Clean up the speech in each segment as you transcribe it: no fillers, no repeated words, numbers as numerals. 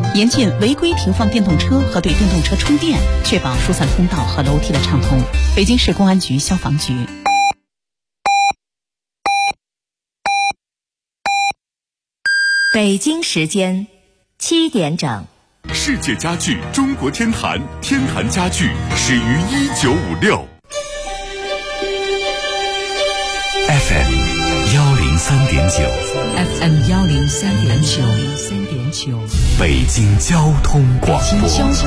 严禁违规停放电动车和对电动车充电，确保疏散通道和楼梯的畅通。北京市公安局消防局。 北京时间7点整。 世界家具中国天坛，天坛家具始于1956。FM 103.9 103.9 北京交通广播。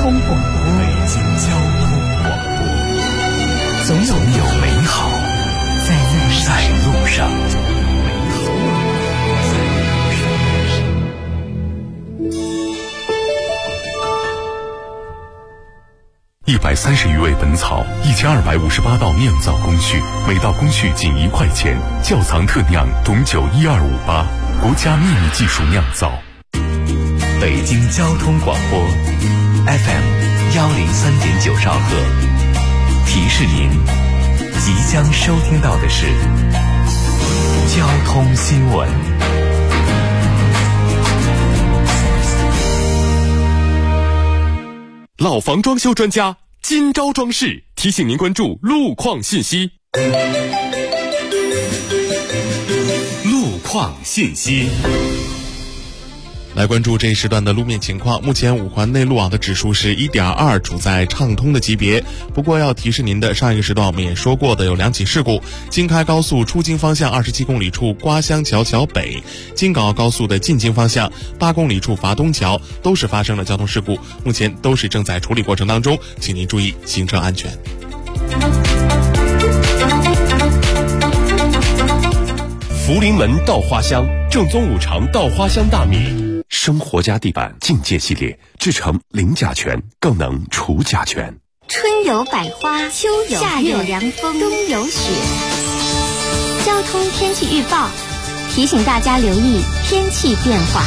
总有美好在路上。130余味本草，1258道酿造工序，每道工序仅1块钱。窖藏特酿董酒12588，国家秘密技术酿造。北京交通广播 FM 103.9兆赫，提示您即将收听到的是交通新闻。老房装修专家金招装饰提醒您关注路况信息。路况信息， 来关注这一时段的路面情况。目前5环内路网的指数是 1.2， 处在畅通的级别。不过要提示您的，上一个时段我们也说过的有2起事故。京开高速出京方向27公里处瓜乡桥桥北，京港澳高速的进京方向8公里处伐东桥都是发生了交通事故，目前都是正在处理过程当中，请您注意行车安全。 福临门稻花香，正宗5常稻花香大米。生活家地板境界系列制成零甲醛，更能除甲醛。 春有百花，秋有夏有凉风，冬有雪。交通天气预报提醒大家留意天气变化。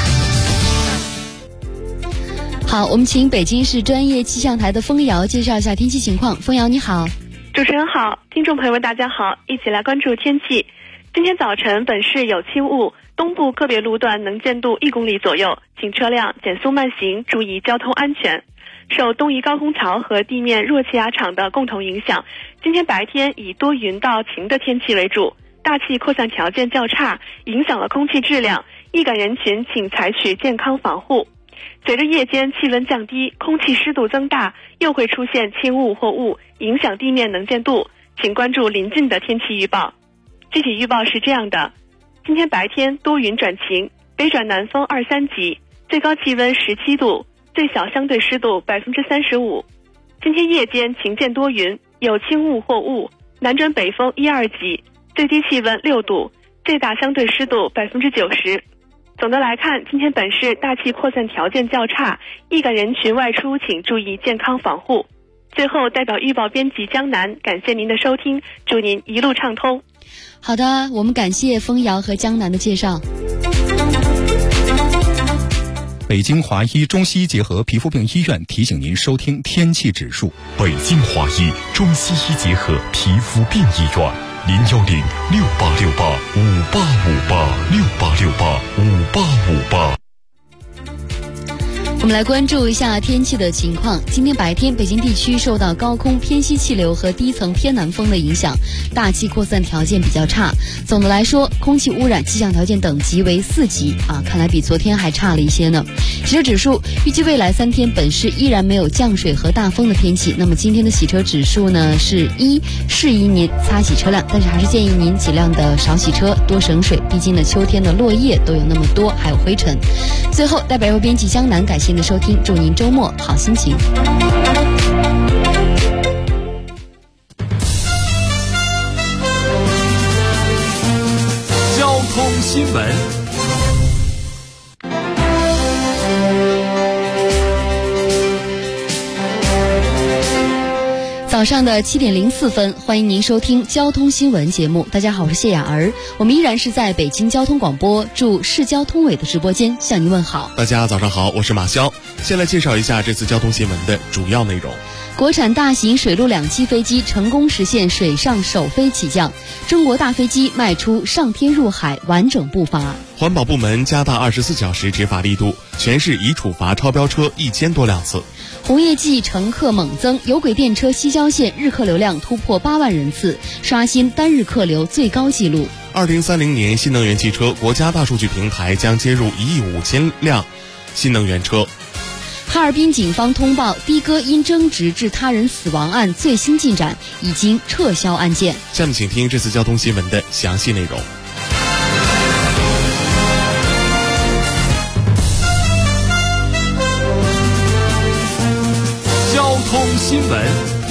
好，我们请北京市专业气象台的枫瑶介绍一下天气情况。枫瑶你好。 主持人好，听众朋友们大家好，一起来关注天气。今天早晨本市有轻雾，东部个别路段能见度1公里左右，请车辆减速慢行，注意交通安全。受东移高空槽和地面弱气压场的共同影响，今天白天以多云到晴的天气为主，大气扩散条件较差，影响了空气质量，易感人群请采取健康防护。随着夜间气温降低，空气湿度增大，又会出现轻雾或雾，影响地面能见度，请关注临近的天气预报。具体预报是这样的：今天白天多云转晴，北转南风2、3级，最高气温17度，最小相对湿度35%。今天夜间晴间多云，有轻雾或雾，南转北风1、2级，最低气温6度，最大相对湿度90%。总的来看，今天本市大气扩散条件较差，易感人群外出请注意健康防护。最后，代表预报编辑江南，感谢您的收听，祝您一路畅通。 好的，我们感谢枫瑶和江南的介绍。 北京华医中西医结合皮肤病医院提醒您收听天气指数。 北京华医中西医结合皮肤病医院，0806-5858-5858，6868-5858。 我们来关注一下天气的情况。今天白天，北京地区受到高空偏西气流和低层偏南风的影响，大气扩散条件比较差。总的来说，空气污染气象条件等级为4级看来比昨天还差了一些呢。洗车指数预计未来3天本市依然没有降水和大风的天气。那么今天的洗车指数呢是1，适宜您擦洗车辆，但是还是建议您尽量的少洗车，多省水，毕竟呢秋天的落叶都有那么多，还有灰尘。最后，代表由编辑江南感谢您的收听，祝您周末好心情。 交通新闻。 早上的7点04分，欢迎您收听交通新闻节目。大家好，我是谢雅儿，我们依然是在北京交通广播驻市交通委的直播间向您问好。 大家早上好，我是马潇。先来介绍一下这次交通新闻的主要内容。 国产大型水陆两栖飞机成功实现水上首飞起降，中国大飞机迈出上天入海完整步伐。 环保部门加大24小时执法力度，全市已处罚超标车1000多辆次。 红叶季乘客猛增，有轨电车西郊线日客流量突破8万人次，刷新单日客流最高纪录。 2030年新能源汽车国家大数据平台将接入1亿5千辆新能源车。 哈尔滨警方通报的哥因争执致他人死亡案最新进展，已经撤销案件。 下面请听这次交通新闻的详细内容。 交通新闻。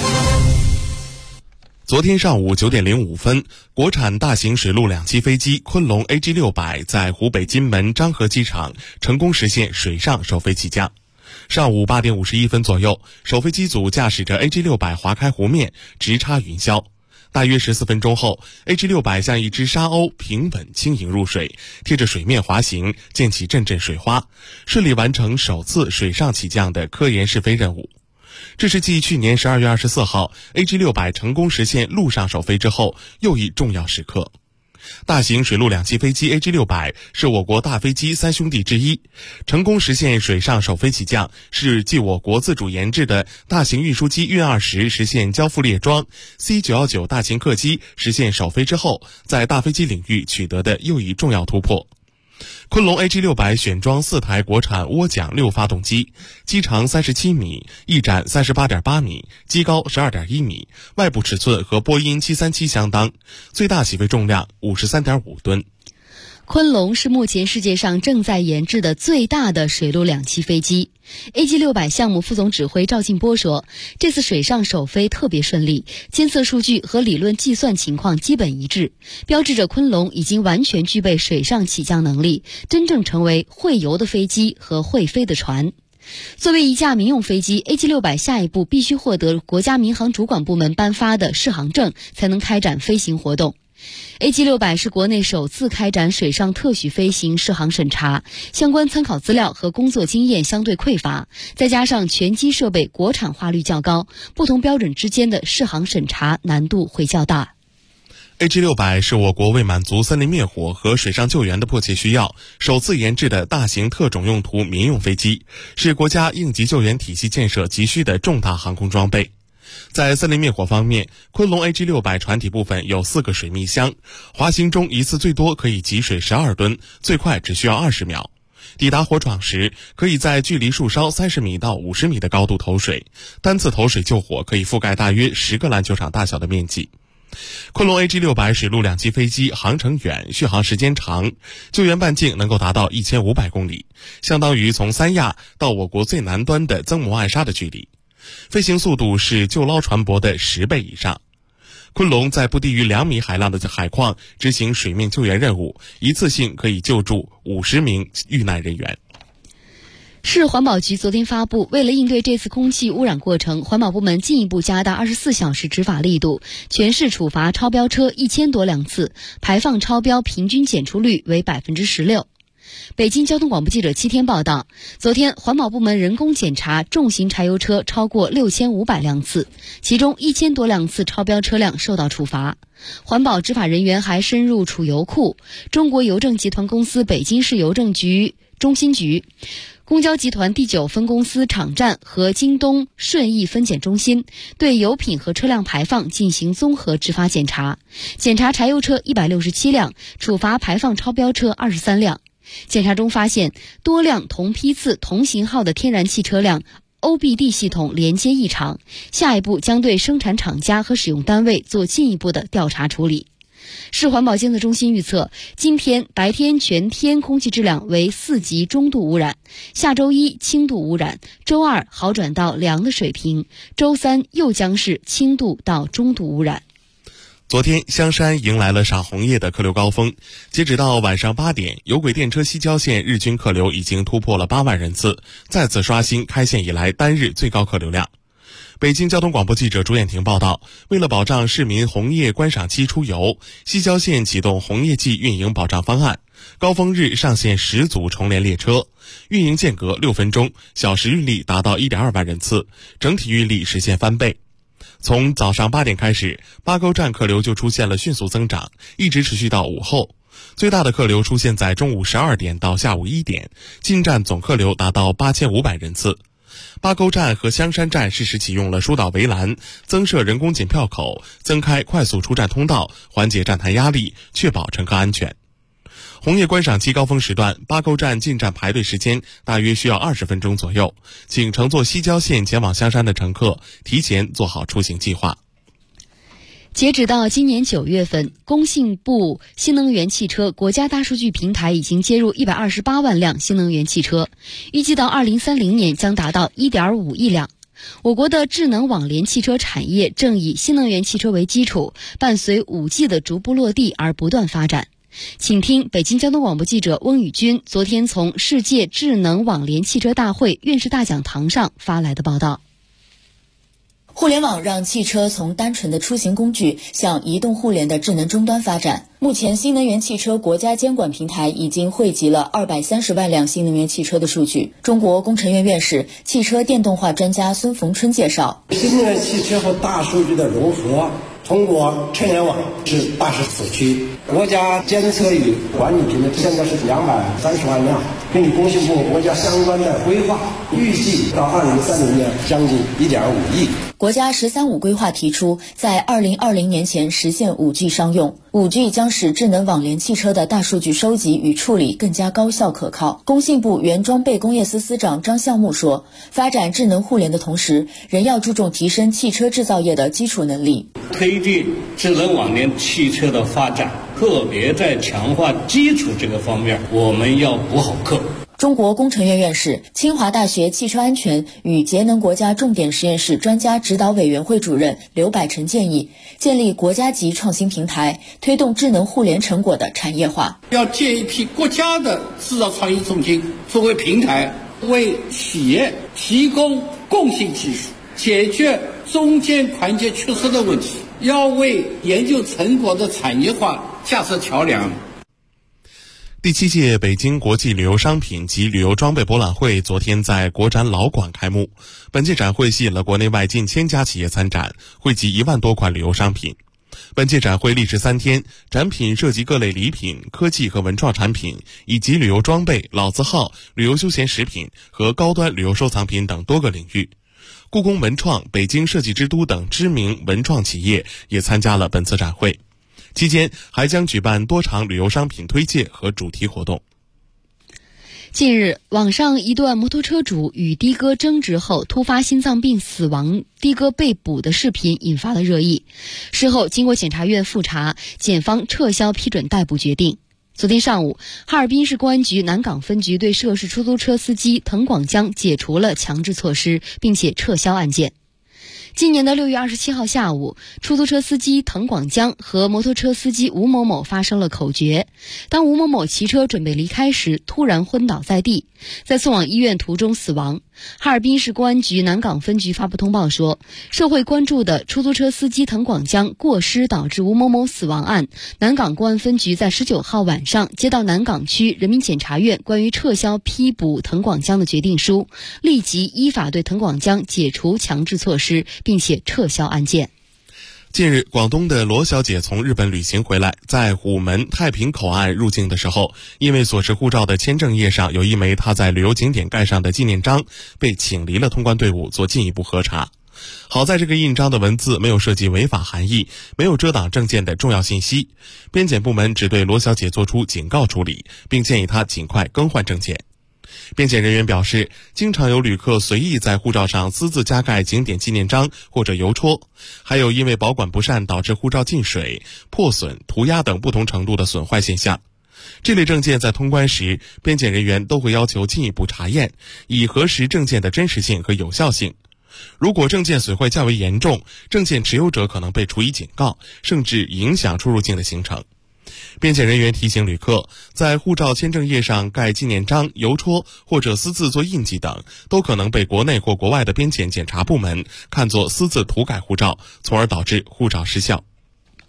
昨天上午9点05分，国产大型水陆两栖飞机昆龙 AG600在湖北金门漳河机场成功实现水上首飞起降。上午8点51分左右，首飞机组驾驶着 AG600 划开湖面，直插云霄。大约14分钟后 ，AG600 像一只沙鸥平稳轻盈入水，贴着水面滑行，溅起阵阵水花，顺利完成首次水上起降的科研试飞任务。这是继去年12月24号 AG600 成功实现陆上首飞之后又一重要时刻。大型水陆两栖飞机 AG600 是我国大飞机三兄弟之一，成功实现水上首飞起降，是继我国自主研制的大型运输机运20实现交付列装， C919 大型客机实现首飞之后，在大飞机领域取得的又一重要突破。昆龙 AG600 选装4台国产涡桨6发动机，机长37米，翼展38.8米，机高12.1米，外部尺寸和波音737相当，最大起飞重量53.5吨。 昆龙是目前世界上正在研制的最大的水陆两栖飞机。AG600 项目副总指挥赵劲波说，这次水上首飞特别顺利，监测数据和理论计算情况基本一致，标志着昆龙已经完全具备水上起降能力，真正成为会游的飞机和会飞的船。作为一架民用飞机 ，AG600 下一步必须获得国家民航主管部门颁发的适航证，才能开展飞行活动。AG600 是国内首次开展水上特许飞行适航审查，相关参考资料和工作经验相对匮乏，再加上全机设备国产化率较高，不同标准之间的适航审查难度会较大。 AG600 是我国为满足森林灭火和水上救援的迫切需要，首次研制的大型特种用途民用飞机，是国家应急救援体系建设急需的重大航空装备。在森林灭火方面，昆龙 AG600 船体部分有4个水密箱，滑行中一次最多可以集水12吨，最快只需要20秒。抵达火场时，可以在距离树梢30米到50米的高度投水，单次投水救火可以覆盖大约10个篮球场大小的面积。昆龙 AG600 水陆两栖飞机航程远，续航时间长，救援半径能够达到1500公里，相当于从三亚到我国最南端的曾母暗沙的距离。飞行速度是救捞船舶的10倍以上。昆龙在不低于2米海浪的海况执行水面救援任务，一次性可以救助50名遇难人员。 市环保局昨天发布，为了应对这次空气污染过程，环保部门进一步加大24小时执法力度，全市处罚超标车1000多辆次，排放超标平均检出率为16%。北京交通广播记者7天报道，昨天环保部门人工检查重型柴油车超过6500辆次，其中1000多辆次超标车辆受到处罚。环保执法人员还深入储油库、中国邮政集团公司北京市邮政局中心局、公交集团第9分公司场站和京东顺义分检中心，对油品和车辆排放进行综合执法检查，检查柴油车167辆，处罚排放超标车23辆。检查中发现多辆同批次同型号的天然气车辆 OBD 系统连接异常，下一步将对生产厂家和使用单位做进一步的调查处理。市环保监测中心预测，今天白天全天空气质量为4级中度污染，下周一轻度污染，周二好转到良的水平，周三又将是轻度到中度污染。 昨天，香山迎来了赏红叶的客流高峰。截止到晚上8点，有轨电车西郊线日均客流已经突破了8万人次，再次刷新开线以来单日最高客流量。北京交通广播记者朱艳婷报道，为了保障市民红叶观赏期出游，西郊线启动红叶季运营保障方案。 高峰日上线10组重联列车，运营间隔6分钟，小时运力达到 1.2 万人次，整体运力实现翻倍。从早上8点开始，八沟站客流就出现了迅速增长，一直持续到午后。最大的客流出现在中午12点到下午1点，进站总客流达到8500人次。八沟站和香山站适时启用了疏导围栏，增设人工检票口，增开快速出站通道，缓解站台压力，确保乘客安全。红叶观赏期高峰时段，八沟站进站排队时间大约需要20分钟左右，请乘坐西郊线前往香山的乘客提前做好出行计划。 截止到今年9月份，工信部新能源汽车国家大数据平台已经接入128万辆新能源汽车，预计到2030年将达到 1.5 亿辆。我国的智能网联汽车产业正以新能源汽车为基础，伴随 5G 的逐步落地而不断发展。请听北京交通广播记者翁宇军昨天从世界智能网联汽车大会院士大讲堂上发来的报道。 互联网让汽车从单纯的出行工具向移动互联的智能终端发展。目前，新能源汽车国家监管平台已经汇集了230万辆新能源汽车的数据。中国工程院院士、汽车电动化专家孙逢春介绍， 新能源汽车和大数据的融合，通过车联网是大势所趋。国家监测与管理平台现在是230万辆，根据工信部国家相关的规划，预计到2030年将近1.5亿。 国家“13五”规划提出，在2020年前实现 5G 商用。5G 将使智能网联汽车的大数据收集与处理更加高效可靠。工信部原装备工业司司长张项目说，发展智能互联的同时，仍要注重提升汽车制造业的基础能力， 推进智能网联汽车的发展，特别在强化基础这个方面，我们要补好课。 中国工程院院士、清华大学汽车安全与节能国家重点实验室专家指导委员会主任刘百成建议，建立国家级创新平台，推动智能互联成果的产业化。 要建一批国家的制造创新中心作为平台，为企业提供共性技术，解决中间环节缺失的问题，要为研究成果的产业化架设桥梁。 第7届北京国际旅游商品及旅游装备博览会昨天在国展老馆开幕。本届展会吸引了国内外近1000家企业参展，汇集1万多款旅游商品。本届展会历时3天，展品涉及各类礼品、科技和文创产品，以及旅游装备、老字号、旅游休闲食品和高端旅游收藏品等多个领域。故宫文创、北京设计之都等知名文创企业也参加了本次展会。期间还将举办多场旅游商品推介和主题活动。 近日，网上一段摩托车主与的哥争执后突发心脏病死亡，的哥被捕的视频引发了热议。事后经过检察院复查，检方撤销批准逮捕决定。昨天上午，哈尔滨市公安局南岗分局对涉事出租车司机滕广江解除了强制措施，并且撤销案件。今年的6月27号下午，出租车司机滕广江和摩托车司机吴某某发生了口角。当吴某某骑车准备离开时，突然昏倒在地，在送往医院途中死亡。哈尔滨市公安局南岗分局发布通报说，社会关注的出租车司机滕广江过失导致吴某某死亡案，南岗公安分局在19号晚上接到南岗区人民检察院关于撤销批捕滕广江的决定书，立即依法对滕广江解除强制措施，并且撤销案件。 近日，广东的罗小姐从日本旅行回来，在虎门太平口岸入境的时候，因为所持护照的签证页上有一枚她在旅游景点盖上的纪念章，被请离了通关队伍做进一步核查。好在这个印章的文字没有涉及违法含义，没有遮挡证件的重要信息，边检部门只对罗小姐作出警告处理，并建议她尽快更换证件。边检人员表示，经常有旅客随意在护照上私自加盖景点纪念章或者邮戳，还有因为保管不善导致护照进水、破损、涂鸦等不同程度的损坏现象。这类证件在通关时，边检人员都会要求进一步查验，以核实证件的真实性和有效性。如果证件损坏较为严重，证件持有者可能被处以警告，甚至影响出入境的行程。边检人员提醒旅客，在护照签证页上盖纪念章、邮戳或者私自做印记等，都可能被国内或国外的边检检查部门看作私自涂改护照，从而导致护照失效。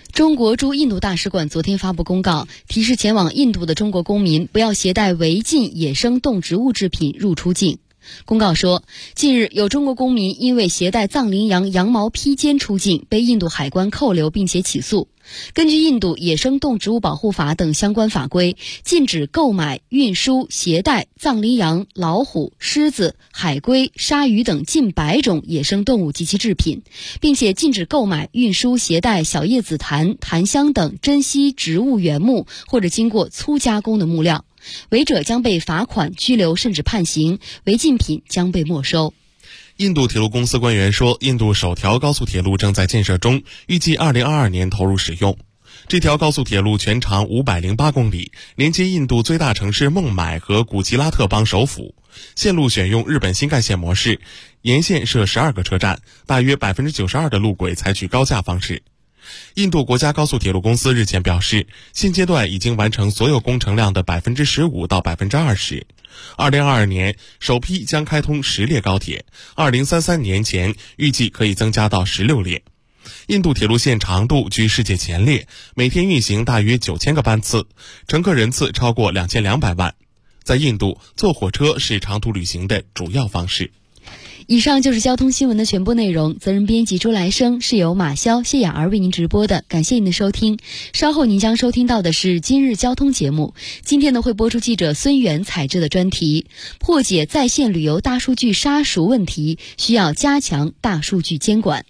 中国驻印度大使馆昨天发布公告，提示前往印度的中国公民不要携带违禁野生动植物制品入出境。公告说，近日有中国公民因为携带藏羚羊羊毛披肩出境，被印度海关扣留并且起诉。根据印度野生动植物保护法等相关法规，禁止购买、运输、携带藏羚羊、老虎、狮子、海龟、鲨鱼等近100种野生动物及其制品，并且禁止购买、运输、携带小叶紫檀、檀香等珍稀植物原木或者经过粗加工的木料。违者将被罚款、拘留甚至判刑，违禁品将被没收。 印度铁路公司官员说，印度首条高速铁路正在建设中，预计2022年投入使用。这条高速铁路全长508公里，连接印度最大城市孟买和古吉拉特邦首府。线路选用日本新干线模式，沿线设12个车站，大约92%的路轨采取高架方式。印度国家高速铁路公司日前表示，现阶段已经完成所有工程量的15%到20%。2022年首批将开通10列高铁，2033年前预计可以增加到16列。印度铁路线长度居世界前列，每天运行大约9000个班次，乘客人次超过2200万。在印度，坐火车是长途旅行的主要方式。 以上就是交通新闻的全部内容，责任编辑朱来生，是由马潇、谢雅儿为您直播的，感谢您的收听。稍后您将收听到的是今日交通节目，今天呢会播出记者孙源采制的专题，破解在线旅游大数据杀熟问题，需要加强大数据监管。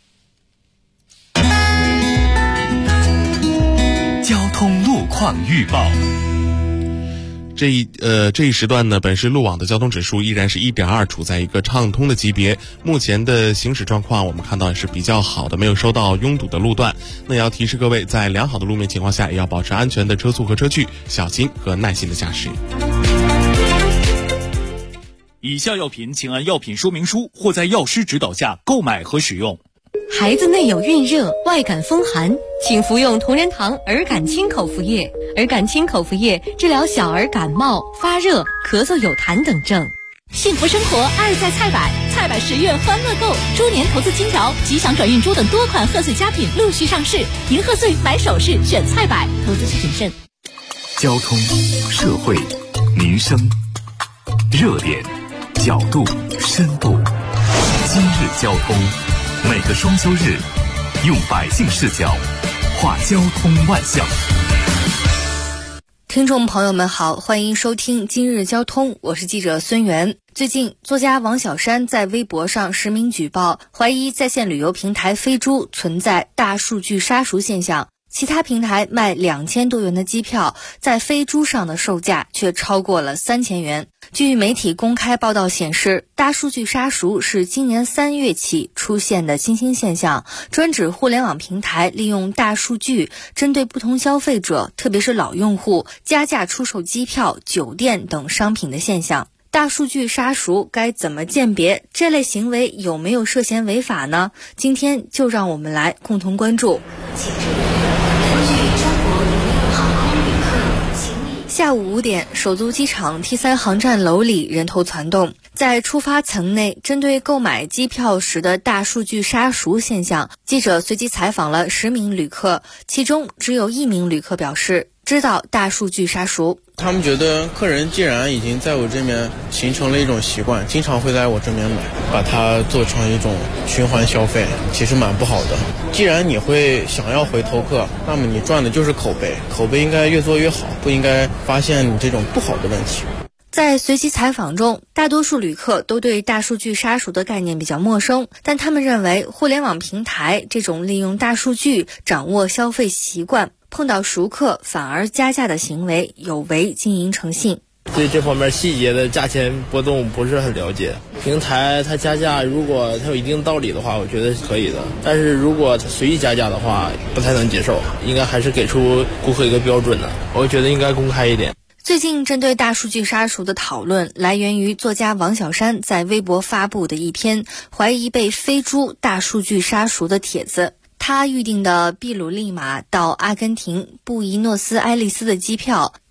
交通路况预报。 这一时段呢，本市路网的交通指数依然是 1.2， 处在一个畅通的级别。目前的行驶状况我们看到是比较好的，没有收到拥堵的路段。那也要提示各位，在良好的路面情况下，也要保持安全的车速和车距，小心和耐心的驾驶。 以下药品请按药品说明书或在药师指导下购买和使用。 孩子内有孕热、外感风寒，请服用同仁堂儿感清口服液。儿感清口服液治疗小儿感冒、发热、咳嗽有痰等症。幸福生活爱在菜百，菜百10月欢乐购，猪年投资金条、吉祥转运珠等多款贺岁佳品陆续上市，迎贺岁买首饰选菜百，投资需谨慎。 交通、社会、民生，热点、角度、深度。今日交通，每个双休日，用百姓视角话交通万象。 听众朋友们好，欢迎收听今日交通，我是记者孙源。最近，作家王小山在微博上实名举报，怀疑在线旅游平台飞猪存在大数据杀熟现象。其他平台卖2000多元的机票，在飞猪上的售价却超过了3000元。据媒体公开报道显示，大数据杀熟是今年3月起出现的新兴现象，专指互联网平台利用大数据针对不同消费者，特别是老用户，加价出售机票、酒店等商品的现象。大数据杀熟该怎么鉴别？这类行为有没有涉嫌违法呢？今天就让我们来共同关注。下午5点，首都机场 T3 航站楼里人头攒动，在出发层内，针对购买机票时的大数据杀熟现象，记者随机采访了10名旅客，其中只有1名旅客表示知道大数据杀熟。 他们觉得客人既然已经在我这边形成了一种习惯，经常会在我这边买，把它做成一种循环消费，其实蛮不好的。既然你会想要回头客，那么你赚的就是口碑，口碑应该越做越好，不应该发现你这种不好的问题。 在随机采访中，大多数旅客都对大数据杀熟的概念比较陌生，但他们认为互联网平台这种利用大数据掌握消费习惯，碰到熟客反而加价的行为有违经营诚信。 对这方面细节的价钱波动不是很了解，平台它加价如果它有一定道理的话，我觉得是可以的，但是如果它随意加价的话不太能接受，应该还是给出顾客一个标准的，我觉得应该公开一点。 最近针对大数据杀熟的讨论来源于作家王小山在微博发布的一篇怀疑被飞猪大数据杀熟的帖子。他预定的秘鲁利马到阿根廷布宜诺斯艾利斯的机票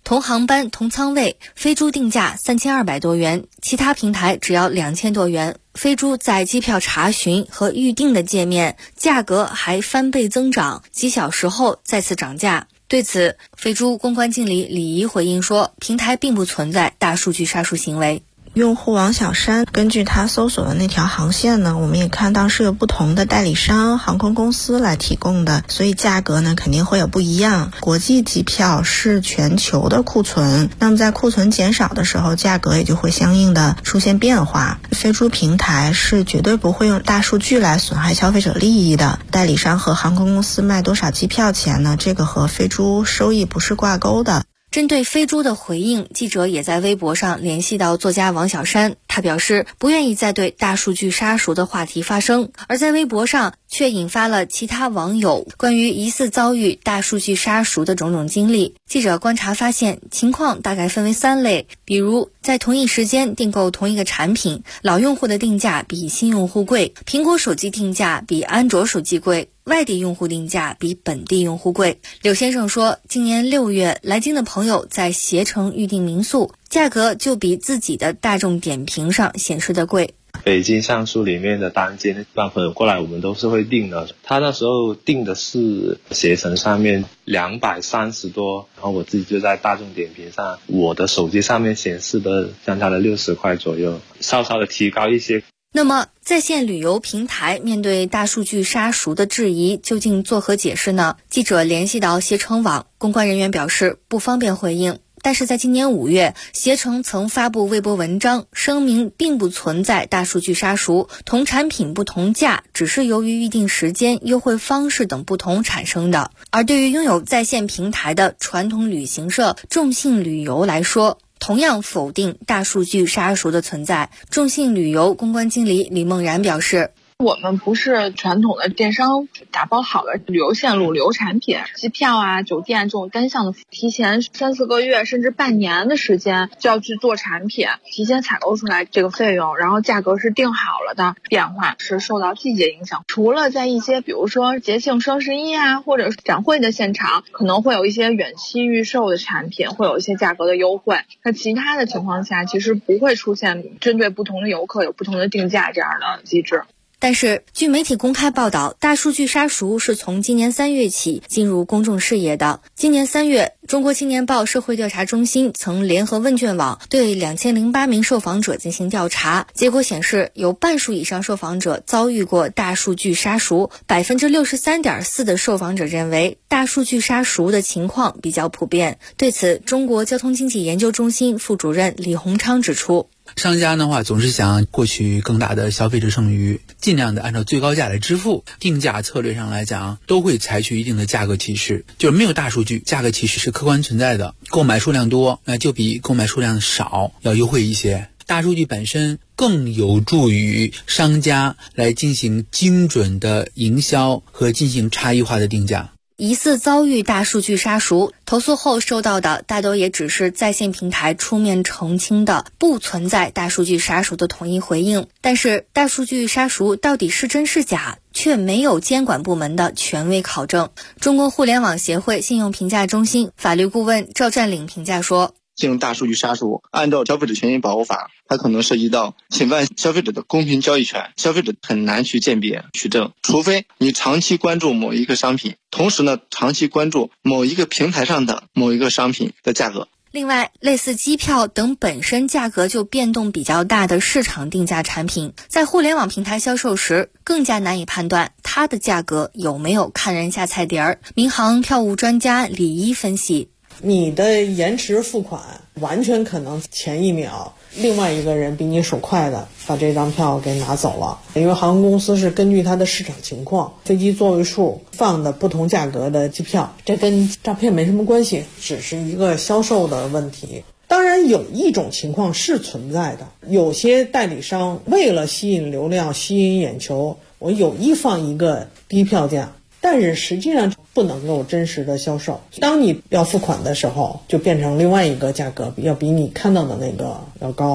同航班同舱位，飞猪定价3200多元，其他平台只要2000多元。飞猪在机票查询和预订的界面，价格还翻倍增长，几小时后再次涨价。对此，飞猪公关经理李怡回应说，平台并不存在大数据杀熟行为。 用户王小山根据他搜索的那条航线呢，我们也看到是有不同的代理商、航空公司来提供的，所以价格呢肯定会有不一样。国际机票是全球的库存，那么在库存减少的时候，价格也就会相应的出现变化。飞猪平台是绝对不会用大数据来损害消费者利益的，代理商和航空公司卖多少机票钱呢，这个和飞猪收益不是挂钩的。 针对飞猪的回应，记者也在微博上联系到作家王小山，他表示不愿意再对大数据杀熟的话题发声，而在微博上却引发了其他网友关于疑似遭遇大数据杀熟的种种经历。记者观察发现，情况大概分为3类，比如在同一时间订购同一个产品，老用户的定价比新用户贵，苹果手机定价比安卓手机贵，外地用户定价比本地用户贵。柳先生说，今年6月来京的朋友在携程预订民宿，价格就比自己的大众点评上显示的贵。 北京上述里面的单间，一般朋友过来我们都是会订的。他那时候订的是携程上面230多，然后我自己就在大众点评上，我的手机上面显示的相差了60块左右，稍稍的提高一些。 那么在线旅游平台面对大数据杀熟的质疑，究竟作何解释呢？记者联系到携程网，公关人员表示不方便回应。但是在今年5月，携程曾发布微博文章，声明并不存在大数据杀熟，同产品不同价，只是由于预订时间、优惠方式等不同产生的。而对于拥有在线平台的传统旅行社众信旅游来说，同样否定大数据杀熟的存在。众信旅游公关经理李梦然表示， 我们不是传统的电商打包好的旅游线路、旅游产品，机票啊、酒店这种单项的，提前3-4个月甚至半年的时间就要去做产品，提前采购出来这个费用，然后价格是定好了的，变化是受到季节影响。除了在一些比如说节庆双11啊，或者展会的现场，可能会有一些远期预售的产品会有一些价格的优惠，那其他的情况下其实不会出现针对不同的游客有不同的定价这样的机制。 但是据媒体公开报道，大数据杀熟是从今年3月起进入公众视野的。今年3月，中国青年报社会调查中心曾联合问卷网对2008名受访者进行调查，结果显示有半数以上受访者遭遇过大数据杀熟， 63.4% 的受访者认为大数据杀熟的情况比较普遍。对此，中国交通经济研究中心副主任李洪昌指出， 商家的话总是想获取更大的消费者剩余，尽量的按照最高价来支付。定价策略上来讲，都会采取一定的价格歧视，就是没有大数据，价格歧视是客观存在的。购买数量多，那就比购买数量少要优惠一些。大数据本身更有助于商家来进行精准的营销和进行差异化的定价。 疑似遭遇大数据杀熟，投诉后收到的大都也只是在线平台出面澄清的不存在大数据杀熟的统一回应。但是大数据杀熟到底是真是假，却没有监管部门的权威考证。中国互联网协会信用评价中心法律顾问赵占领评价说， 进入大数据杀熟，按照消费者权益保护法，它可能涉及到侵犯消费者的公平交易权，消费者很难去鉴别取证，除非你长期关注某一个商品，同时呢长期关注某一个平台上的某一个商品的价格。 另外，类似机票等本身价格就变动比较大的市场定价产品，在互联网平台销售时更加难以判断它的价格有没有看人下菜碟儿。民航票务专家李一分析， 你的延迟付款完全可能前一秒另外一个人比你手快的把这张票给拿走了，因为航空公司是根据它的市场情况、飞机座位数放的不同价格的机票，这跟诈骗没什么关系，只是一个销售的问题。当然有一种情况是存在的，有些代理商为了吸引流量、吸引眼球，我有意放一个低票价，但是实际上不能够真实的销售。当你要付款的时候，就变成另外一个价格，要比你看到的那个要高。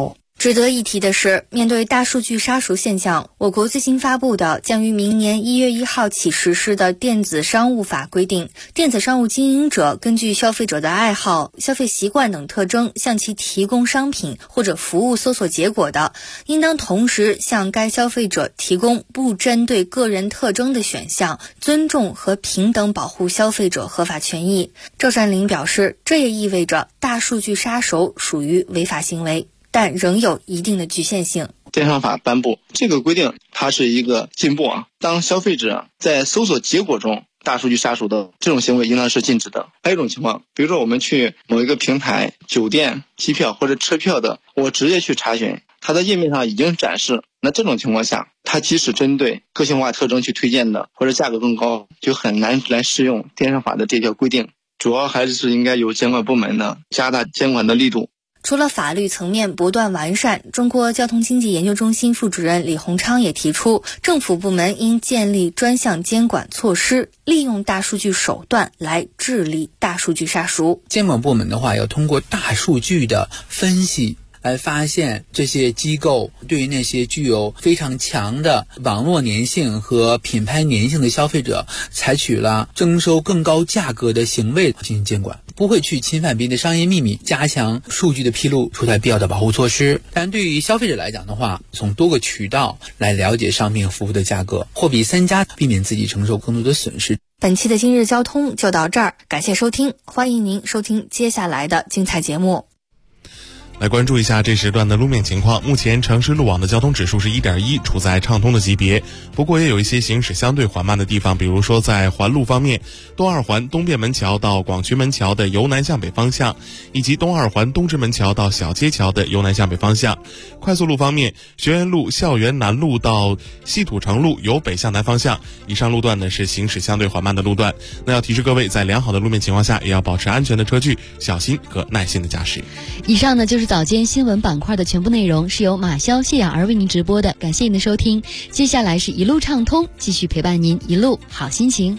值得一提的是，面对大数据杀熟现象，我国最新发布的将于明年1月1号起实施的电子商务法规定，电子商务经营者根据消费者的爱好、消费习惯等特征向其提供商品或者服务搜索结果的，应当同时向该消费者提供不针对个人特征的选项，尊重和平等保护消费者合法权益。赵善林表示，这也意味着大数据杀熟属于违法行为，但仍有一定的局限性。 电商法颁布这个规定，它是一个进步啊。当消费者在搜索结果中大数据杀熟的这种行为应当是禁止的。还有一种情况，比如说我们去某一个平台、酒店、机票或者车票的，我直接去查询，它的页面上已经展示，那这种情况下，它即使针对个性化特征去推荐的，或者价格更高，就很难来适用电商法的这条规定。主要还是应该由监管部门呢加大监管的力度。 除了法律层面不断完善，中国交通经济研究中心副主任李洪昌也提出，政府部门应建立专项监管措施，利用大数据手段来治理大数据杀熟。 监管部门的话，要通过大数据的分析来发现这些机构对于那些具有非常强的网络粘性和品牌粘性的消费者，采取了征收更高价格的行为进行监管，不会去侵犯别人的商业秘密，加强数据的披露，出台必要的保护措施。但对于消费者来讲的话，从多个渠道来了解商品服务的价格，货比三家，避免自己承受更多的损失。 本期的今日交通就到这儿，感谢收听，欢迎您收听接下来的精彩节目。 来关注一下这时段的路面情况。目前城市路网的交通指数是 1.1， 处在畅通的级别，不过也有一些行驶相对缓慢的地方，比如说在环路方面，东二环东便门桥到广渠门桥的由南向北方向，以及东二环东直门桥到小街桥的由南向北方向。快速路方面，学院路校园南路到西土城路由北向南方向，以上路段呢是行驶相对缓慢的路段。那要提示各位，在良好的路面情况下，也要保持安全的车距，小心和耐心的驾驶。 以上呢就是早间新闻板块的全部内容，是由马潇、谢雅儿为您直播的，感谢您的收听。接下来是一路畅通，继续陪伴您一路好心情。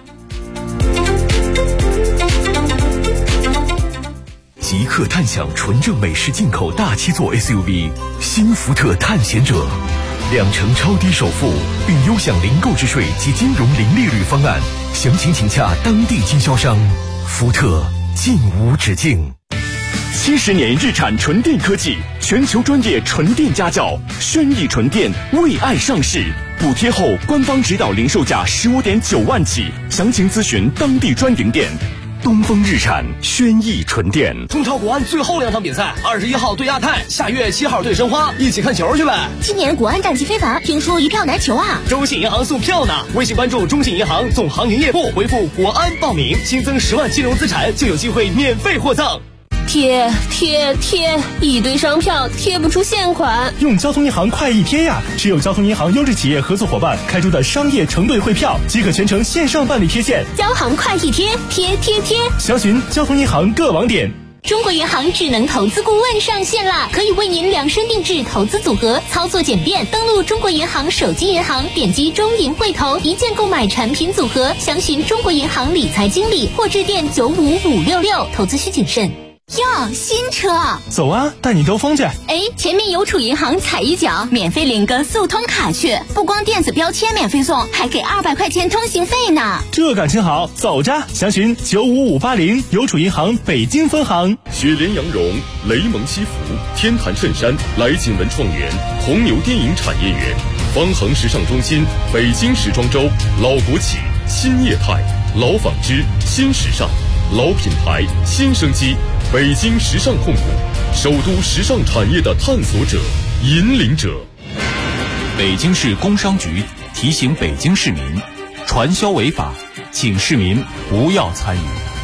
即刻探享纯正美式进口大7座 SUV 新福特探险者，2成超低首付，并优享零购置税及金融零利率方案，详情请洽当地经销商。福特尽无止境。70年日产纯电科技，全球专业纯电家教，轩逸纯电为爱上市，补贴后官方指导零售价15.9万起，详情咨询当地专营店。东风日产轩逸纯电。 中超国安最后2场比赛，21号对亚太，下月7号对申花，一起看球去呗。 今年国安战绩非凡，听说一票难求啊。 中信银行送票呢，微信关注中信银行总行营业部，回复国安报名，新增10万金融资产就有机会免费获赠。 贴，一堆商票贴不出现款。 用交通银行快易贴呀，只有交通银行优质企业合作伙伴开出的商业承兑汇票，即可全程线上办理贴现。 交行快易贴，贴。 详询交通银行各网点。 中国银行智能投资顾问上线啦，可以为您量身定制投资组合，操作简便。登录中国银行手机银行，点击中银汇投，一键购买产品组合。详询中国银行理财经理或致电95566，投资需谨慎。 哟，新车， 走啊，带你兜风去。 前面邮储银行踩一脚，免费领个速通卡去，不光电子标签免费送，还给200块钱通行费呢。 这感情好，走着，详询95580，邮储银行北京分行。 雪莲羊绒、雷蒙西服、天坛衬衫、来锦文创园、红牛电影产业园、方恒时尚中心、北京时装周、老国企、新业态、老纺织、新时尚、老品牌、新生机，北京时尚控股，首都时尚产业的探索者、引领者。 北京市工商局提醒北京市民，传销违法，请市民不要参与。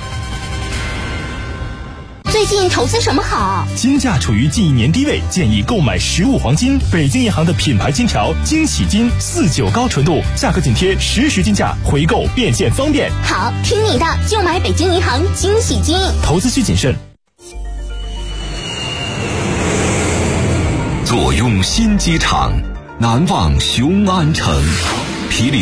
最近投资什么好？ 金价处于近1年低位，建议购买实物黄金。北京银行的品牌金条金喜金49高纯度，价格紧贴实时金价，回购变现方便。 好，听你的，就买北京银行金喜金。 投资需谨慎。 坐拥新机场，难忘雄安城。